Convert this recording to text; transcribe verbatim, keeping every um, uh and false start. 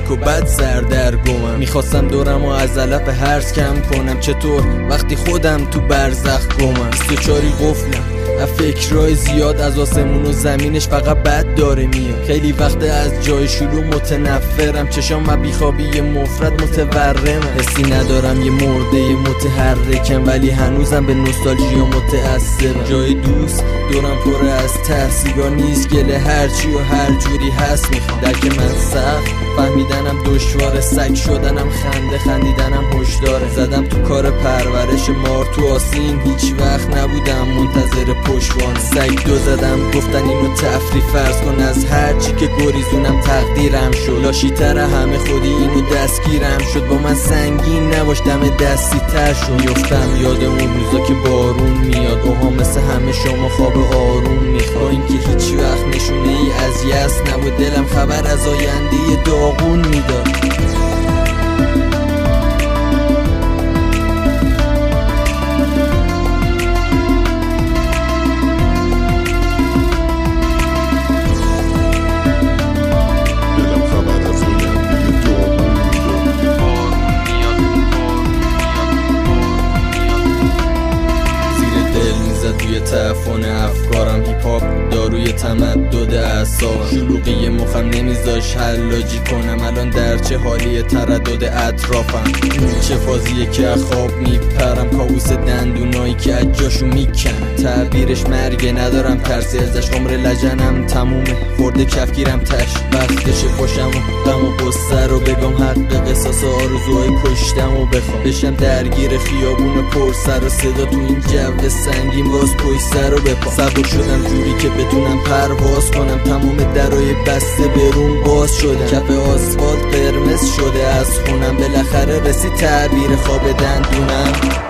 و بعد سردرگمم. میخواستم دورم و از علف هرز کم کنم، چطور وقتی خودم تو برزخ گمم. بیست و چاری قفلم از فکرهای زیاد، از آسمون و زمینش فقط بد داره میاد. خیلی وقت از جای شلوغ متنفرم، چشام و بیخوابی مفرد متورمم. حسی ندارم یه مرده متحرکم، ولی هنوزم به نوستالژیا متعصبم. جای دوست دورم پر از ترس، سیگار نیست گله هرچی و هر جوری هست میخوام. درک من سخت، فهمیدنم دشواره، سگ شدنم خنده، خندیدنم هشداره. زدم تو کار پرورش مار تو آسین، هیچ وقت نبودم منتظر پشوان. سگ دو زدم گفتن اینو تفریح فرض کن، از هرچی که گریزونم تقدیرم شد. لاشیتر همه خودی اینو دستگیرم شد، با من سنگین نباش دم دستی تر شد. میفتم یاد اون روزا که بارون میاد، اوها مثل همه شما خواب آروم میخواد. با اینکه هیچ وقت نشونه ای از یأس نبود، دلم خبر از آینده داغون میداد. توی تعفن افکارم، هیپ هاپ داروی تمدد اعصابم. شلوغی مخم نمیذاش حلاجی کنم، الان در چه حالی تردد اطرافم. چه فازیه که خواب میپرم، کابوس دندونایی که از جاشو میکنم. تعبیرش مرگه ندارم ترسی ازش، عمر لجنم تمومه خورده کفگیرم تش. وقتش پاشم و غم و قصه رو بگم، حق قصاص آرزوهای کشتم و بخوام. بشم درگیر خیابون پر سر و صدا، تو این جو سنگین باز پشت سر رو بپا. سبک شدم جوری که بتونم پرواز کنم، تمام درای بسته برون باز شدم. کف آسفالت قرمز شده از خونم، بالاخره رسید تعبیر خواب دندونم.